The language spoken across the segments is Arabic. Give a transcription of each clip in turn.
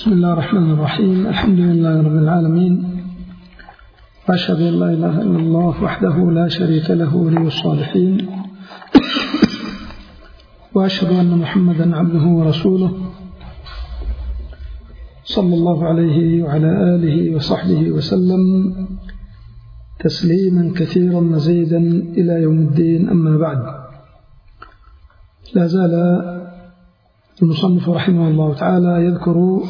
بسم الله الرحمن الرحيم. الحمد لله رب العالمين، وأشهد أن لا إله إلا الله وحده لا شريك له ولي الصالحين، وأشهد أن محمدا عبده ورسوله صلى الله عليه وعلى آله وصحبه وسلم تسليما كثيرا مزيدا إلى يوم الدين. أما بعد، لا زال المصنف رحمه الله تعالى يذكر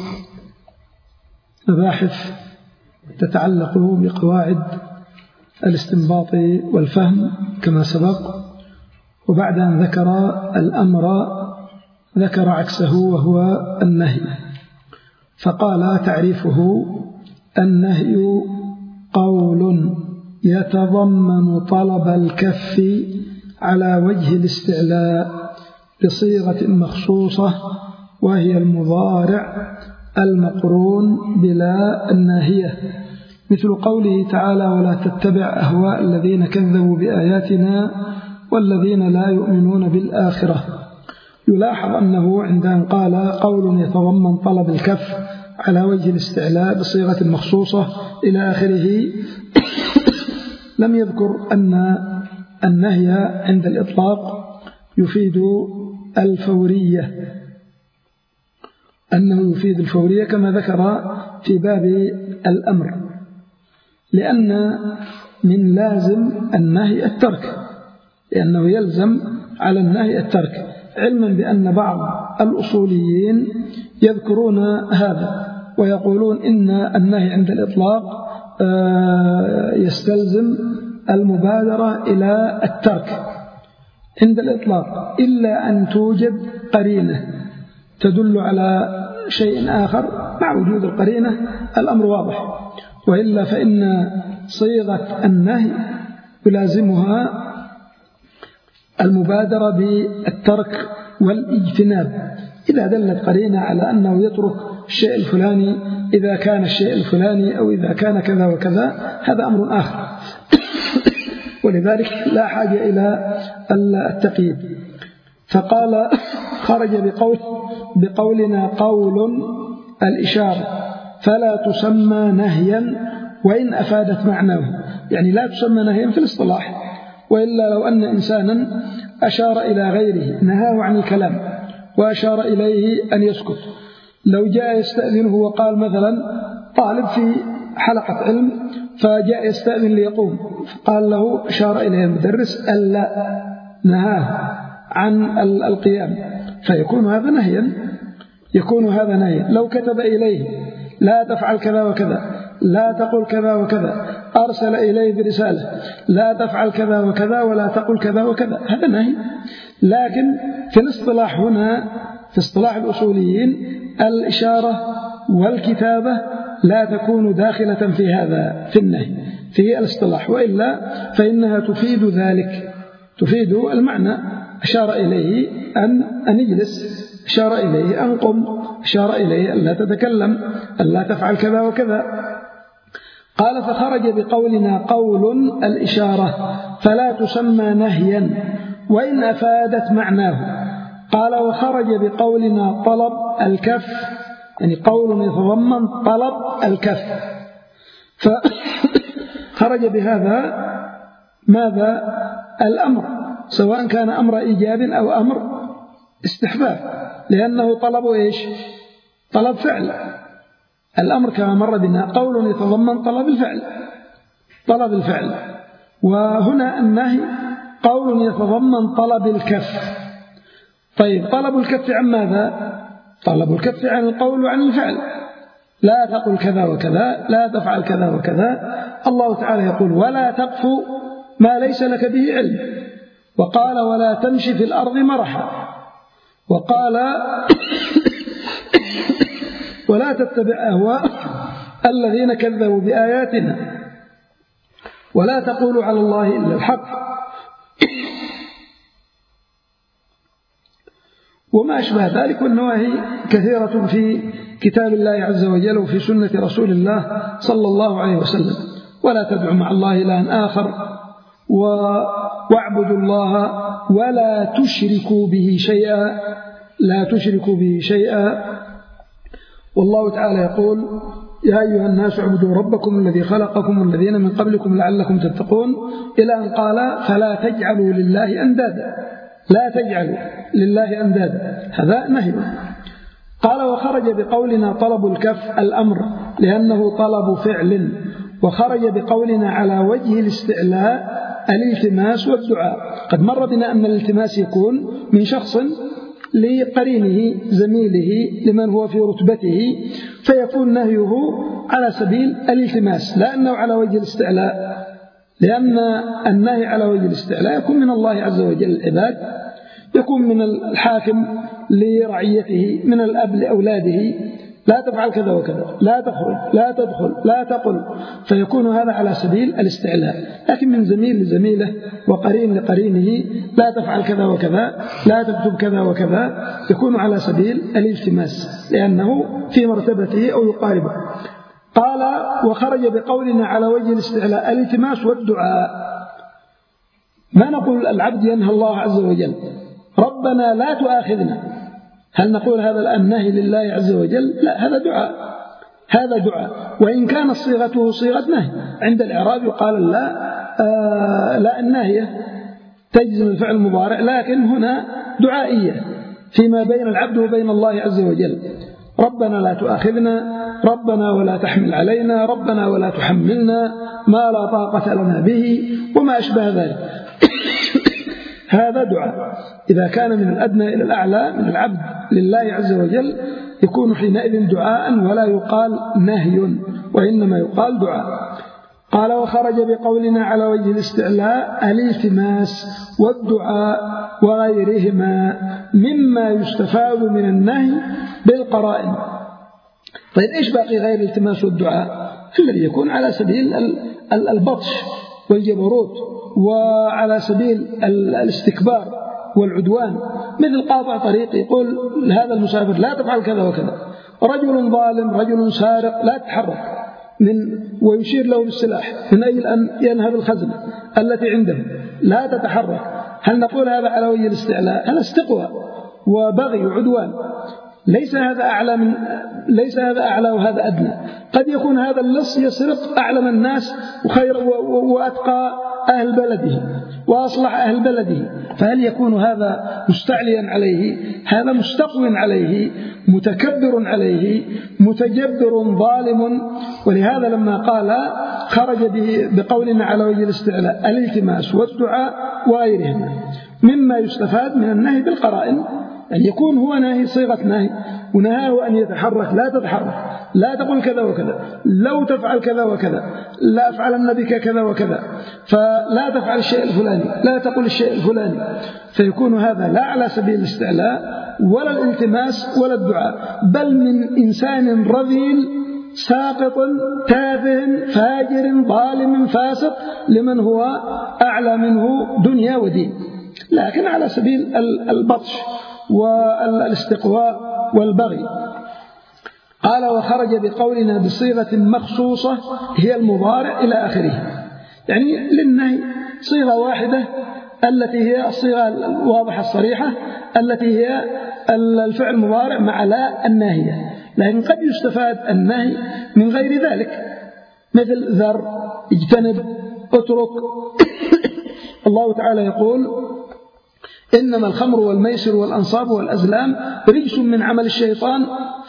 مباحث تتعلق بقواعد الاستنباط والفهم كما سبق، وبعد أن ذكر الأمر ذكر عكسه وهو النهي، فقال تعريفه: النهي قول يتضمن طلب الكف على وجه الاستعلاء بصيغة مخصوصة، وهي المضارع المقرون بلا الناهية، مثل قوله تعالى: ولا تتبع أهواء الذين كذبوا بآياتنا والذين لا يؤمنون بالآخرة. يلاحظ أنه عند أن قال قول يتضمن طلب الكف على وجه الاستعلاء بصيغة مخصوصة إلى آخره لم يذكر أن النهي عند الإطلاق يفيد الفورية، أنه يفيد الفورية كما ذكر في باب الأمر، لأن من لازم النهي الترك، لأنه يلزم على النهي الترك، علما بأن بعض الأصوليين يذكرون هذا ويقولون إن النهي عند الإطلاق يستلزم المبادرة إلى الترك عند الإطلاق، إلا أن توجد قرينة تدل على شيء آخر. مع وجود القرينة الأمر واضح، وإلا فإن صيغة النهي يلازمها المبادرة بالترك والاجتناب، إذا دلت قرينة على أنه يترك الشيء الفلاني إذا كان الشيء الفلاني أو إذا كان كذا وكذا، هذا أمر آخر ولذلك لا حاجة إلى التقييد. فقال: خرج بقولنا قول الإشارة فلا تسمى نهيا وإن أفادت معناه، يعني لا تسمى نهيا في الاصطلاح، وإلا لو أن إنسانا أشار إلى غيره نهاه عن الكلام وأشار إليه أن يسكت، لو جاء يستأذنه وقال مثلا طالب في حلقة علم فجاء يستأذن ليقوم، فقال له أشار إليه المدرس ألا، نهاه عن القيام، فيكون هذا نهيا، يكون هذا نهيا. لو كتب إليه لا تفعل كذا وكذا، لا تقل كذا وكذا، أرسل إليه برسالة لا تفعل كذا وكذا ولا تقل كذا وكذا، هذا نهي. لكن في الاصطلاح هنا، في اصطلاح الأصوليين، الإشارة والكتابة لا تكون داخلة في هذا، في النهي في الاصطلاح، وإلا فإنها تفيد ذلك، تفيد المعنى. أشار إليه أن يجلس، أشار إليه أن قم، أشار إليه أن لا تتكلم، أن لا تفعل كذا وكذا. قال: فخرج بقولنا قول الإشارة فلا تسمى نهيا وإن أفادت معناه. قال: وخرج بقولنا طلب الكف، يعني قول يتضمن طلب الكف، فخرج بهذا ماذا؟ الأمر، سواء كان أمر إيجاب أو أمر استحباب، لأنه طلب إيش؟ طلب فعل. الأمر كما مر بنا قول يتضمن طلب الفعل، طلب الفعل، وهنا النهي قول يتضمن طلب الكف. طيب، طلب الكف عن ماذا؟ طلب الكف عن القول وعن الفعل، لا تقل كذا وكذا، لا تفعل كذا وكذا. الله تعالى يقول: ولا تقف ما ليس لك به علم، وقال: ولا تمشي في الأرض مرحا، وقال: ولا تتبع أهواء الذين كذبوا بآياتنا، ولا تقولوا على الله إلا الحق، وما أشبه ذلك. والنواهي كثيرة في كتاب الله عز وجل وفي سنة رسول الله صلى الله عليه وسلم. ولا تدعوا مع الله إلها آخر، واعبدوا الله ولا تشركوا به شيئا، لا تشركوا به شيئا، والله تعالى يقول يا أيها الناس اعبدوا ربكم الذي خلقكم والذين من قبلكم لعلكم تتقون، إلى أن قال فلا تجعلوا لله أندادا، لا تجعلوا لله أندادا، هذا نهي. قال وخرج بقولنا طلب الكف الأمر لأنه طلب فعل، وخرج بقولنا على وجه الاستعلاء الالتماس والدعاء. قد مر بنا أن الالتماس يكون من شخص لقرينه زميله لمن هو في رتبته، فيكون نهيه على سبيل الالتماس لا أنه على وجه الاستعلاء، لأن النهي على وجه الاستعلاء يكون من الله عز وجل العباد، يكون من الحاكم لرعيته، من الأب لأولاده، لا تفعل كذا وكذا، لا تخرج، لا تدخل، لا تقل، فيكون هذا على سبيل الاستعلاء. لكن من زميل لزميله وقرين لقرينه لا تفعل كذا وكذا، لا تكتب كذا وكذا، يكون على سبيل الالتماس لأنه في مرتبته أو يقاربه. قال وخرج بقولنا على وجه الاستعلاء الالتماس والدعاء. ما نقول العبد ينهى الله عز وجل ربنا لا تؤاخذنا، هل نقول هذا الآن نهي لله عز وجل؟ لا، هذا دعاء، هذا دعاء، وإن كانت صيغته صيغة نهي. عند الإعراب يقال لا الناهية تجزم الفعل المضارع، لكن هنا دعائية فيما بين العبد وبين الله عز وجل. ربنا لا تؤاخذنا، ربنا ولا تحمل علينا، ربنا ولا تحملنا ما لا طاقة لنا به، وما أشبه ذلك. هذا دعاء. إذا كان من الأدنى إلى الأعلى من العبد لله عز وجل يكون حينئذ دعاء ولا يقال نهي، وإنما يقال دعاء. قال وخرج بقولنا على وجه الاستعلاء الالتماس والدعاء وغيرهما مما يستفاد من النهي بالقرائن. طيب إيش باقي غير الالتماس والدعاء؟ الذي يكون على سبيل البطش والجبروت، وعلى سبيل الاستكبار والعدوان، مثل قاطع طريق يقول لهذا المسافر لا تفعل كذا وكذا، رجل ظالم، رجل سارق لا تتحرك، ويشير له بالسلاح من أجل أن ينهب الخزنة التي عنده، لا تتحرك. هل نقول هذا على وجه الاستعلاء؟ هذا استقوى وبغي وعدوان. ليس هذا أعلى وهذا أدنى. قد يكون هذا اللص يسرق أعلم الناس وخير وأتقى أهل بلده وأصلح أهل بلده، فهل يكون هذا مستعليا عليه؟ هذا مستقو عليه، متكبر عليه، متجبر ظالم. ولهذا لما قال خرج بقولنا على وجه الاستعلاء الالتماس والدعاء وغيرهما مما يستفاد من النهي بالقرائن، أن يكون هو ناهي صيغة نهي، ونهاه أن يتحرك، لا تتحرك، لا تقول كذا وكذا، لو تفعل كذا وكذا، لا أفعلن بك كذا وكذا، فلا تفعل الشيء الفلاني، لا تقول الشيء الفلاني. فيكون هذا لا على سبيل الاستعلاء ولا الالتماس ولا الدعاء، بل من إنسان رذيل ساقط تافه فاجر ظالم فاسق لمن هو أعلى منه دنيا ودين، لكن على سبيل البطش والاستقواء والبغي. قال وخرج بقولنا بصيغة مخصوصة هي المضارع إلى آخره، يعني للنهي صيغة واحدة التي هي الصيغة الواضحة الصريحة التي هي الفعل المضارع مع لا الناهية، لكن قد يستفاد النهي من غير ذلك، مثل ذر، اجتنب، اترك. الله تعالى يقول إنما الخمر والميسر والأنصاب والأزلام رجس من عمل الشيطان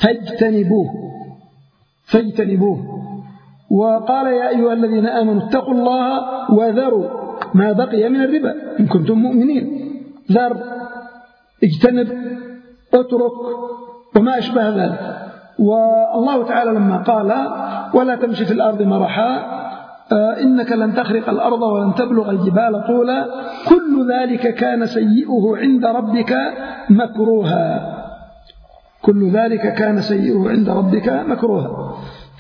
فاجتنبوه. وقال يا أيها الذين آمنوا اتقوا الله وذروا ما بقي من الربا إن كنتم مؤمنين. ذر، اجتنب، اترك وما أشبه ذلك. والله تعالى لما قال ولا تمشي في الأرض مرحا إنك لن تخرق الأرض ولن تبلغ الجبال طولا كل ذلك كان سيئه عند ربك مكروها. كل ذلك كان سيئه عند ربك مكروها.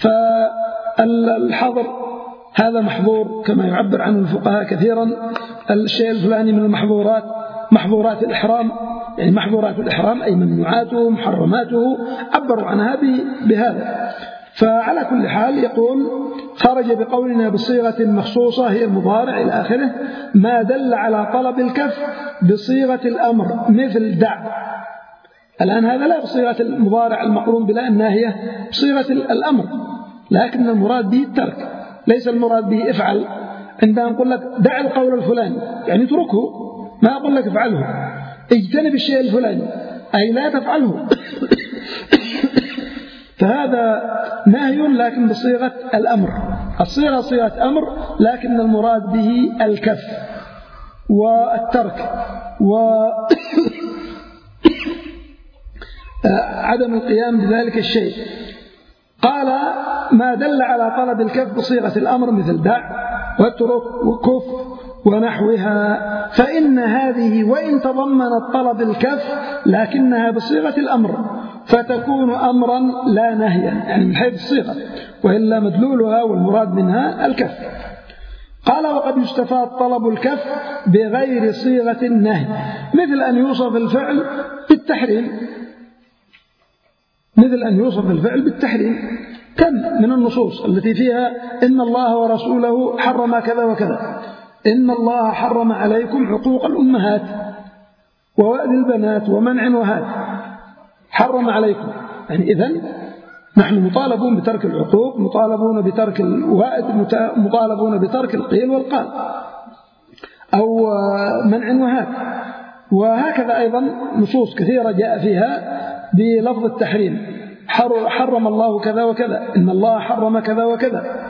فالحظر هذا محظور كما يعبر عنه الفقهاء كثيرا. الشيء الفلاني من المحظورات محظورات الإحرام، يعني محظورات الإحرام أي ممنوعاته محرماته، عبروا عنها بهذا. فعلى كل حال يقول خرج بقولنا بصيغة مخصوصة هي المضارع إلى آخره ما دل على طلب الكف بصيغة الأمر مثل دع، الآن هذا لا بصيغة المضارع المقرون بلا الناهية، بصيغة الأمر، لكن المراد به الترك، ليس المراد به افعل. عندما نقول لك دع القول الفلاني يعني اتركه، ما أقول لك افعله. اجتنب الشيء الفلاني أي لا تفعله. فهذا نهي لكن بصيغة الأمر. الصيغة صيغة أمر، لكن المراد به الكف والترك وعدم القيام بذلك الشيء. قال ما دل على طلب الكف بصيغة الأمر مثل دع واترك وكف ونحوها، فإن هذه وإن تضمنت طلب الكف لكنها بصيغة الأمر، فتكون أمرا لا نهيا، يعني من حيث الصيغة، وإلا مدلولها والمراد منها الكف. قال وقد يستفاد طلب الكف بغير صيغة النهي، مثل أن يوصف الفعل بالتحريم، مثل أن يوصف الفعل بالتحريم. كم من النصوص التي فيها إن الله ورسوله حرم كذا وكذا، إن الله حرم عليكم حقوق الأمهات ووأد البنات ومنع وهات، حرم عليكم، يعني إذن نحن مطالبون بترك العقوق، مطالبون بترك الوائد، مطالبون بترك القيل والقال أو منع وهات. وهكذا أيضا نصوص كثيرة جاء فيها بلفظ التحريم، حرم الله كذا وكذا، إن الله حرم كذا وكذا.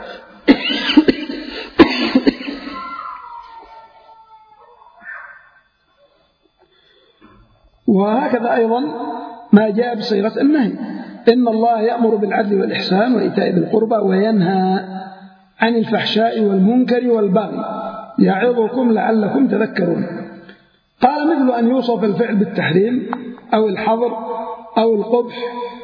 وهكذا أيضا ما جاء بصيغة النهي، إن الله يأمر بالعدل والإحسان وإيتاء ذي القربى وينهى عن الفحشاء والمنكر والبغي يعظكم لعلكم تذكرون. قال مثل أن يوصف الفعل بالتحريم أو الحظر أو القبح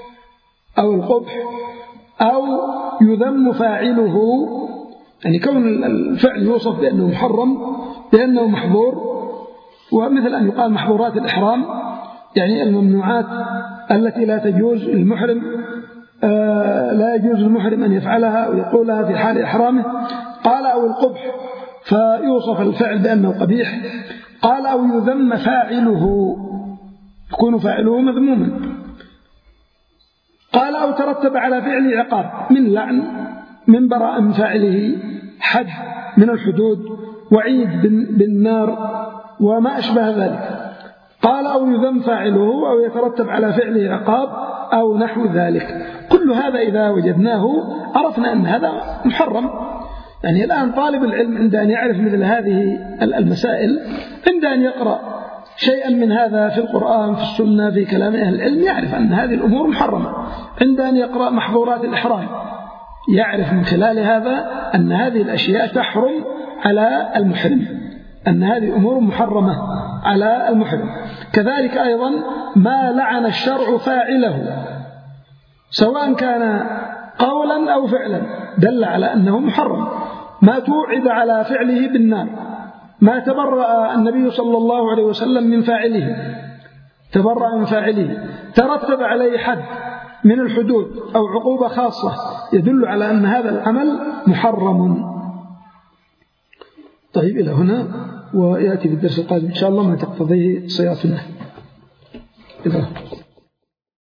أو يذم فاعله، يعني كون الفعل يوصف بأنه محرم بأنه محظور. ومثل أن يقال محظورات الإحرام، يعني الممنوعات التي لا تجوز للمحرم، لا يجوز للمحرم أن يفعلها أو يقولها في حال إحرامه. قال أو القبح فيوصف الفعل بأنه قبيح. قال أو يذم فاعله، يكون فاعله مذموما. قال أو ترتب على فعل عقاب من لعن، من براء من فاعله، حد من الحدود، وعيد بالنار وما أشبه ذلك. قال أو يذم فاعله أو يترتب على فعله عقاب أو نحو ذلك. كل هذا إذا وجدناه عرفنا أن هذا محرم. يعني الآن طالب العلم عند أن يعرف مثل هذه المسائل، عند أن يقرأ شيئا من هذا في القرآن في السنة في كلام أهل العلم، يعرف أن هذه الأمور محرمة. عند أن يقرأ محظورات الإحرام يعرف من خلال هذا أن هذه الأشياء تحرم على المحرم، أن هذه أمور محرمة على المحرم. كذلك أيضا ما لعن الشرع فاعله سواء كان قولا أو فعلا دل على أنه محرم. ما توعد على فعله بالنار، ما تبرأ النبي صلى الله عليه وسلم من فاعله، تبرأ من فاعله، ترتب عليه حد من الحدود أو عقوبة خاصة يدل على أن هذا العمل محرم. طيب إلى هنا، ويأتي في الدرس القادم إن شاء الله ما تقتضيه صيغة النهي.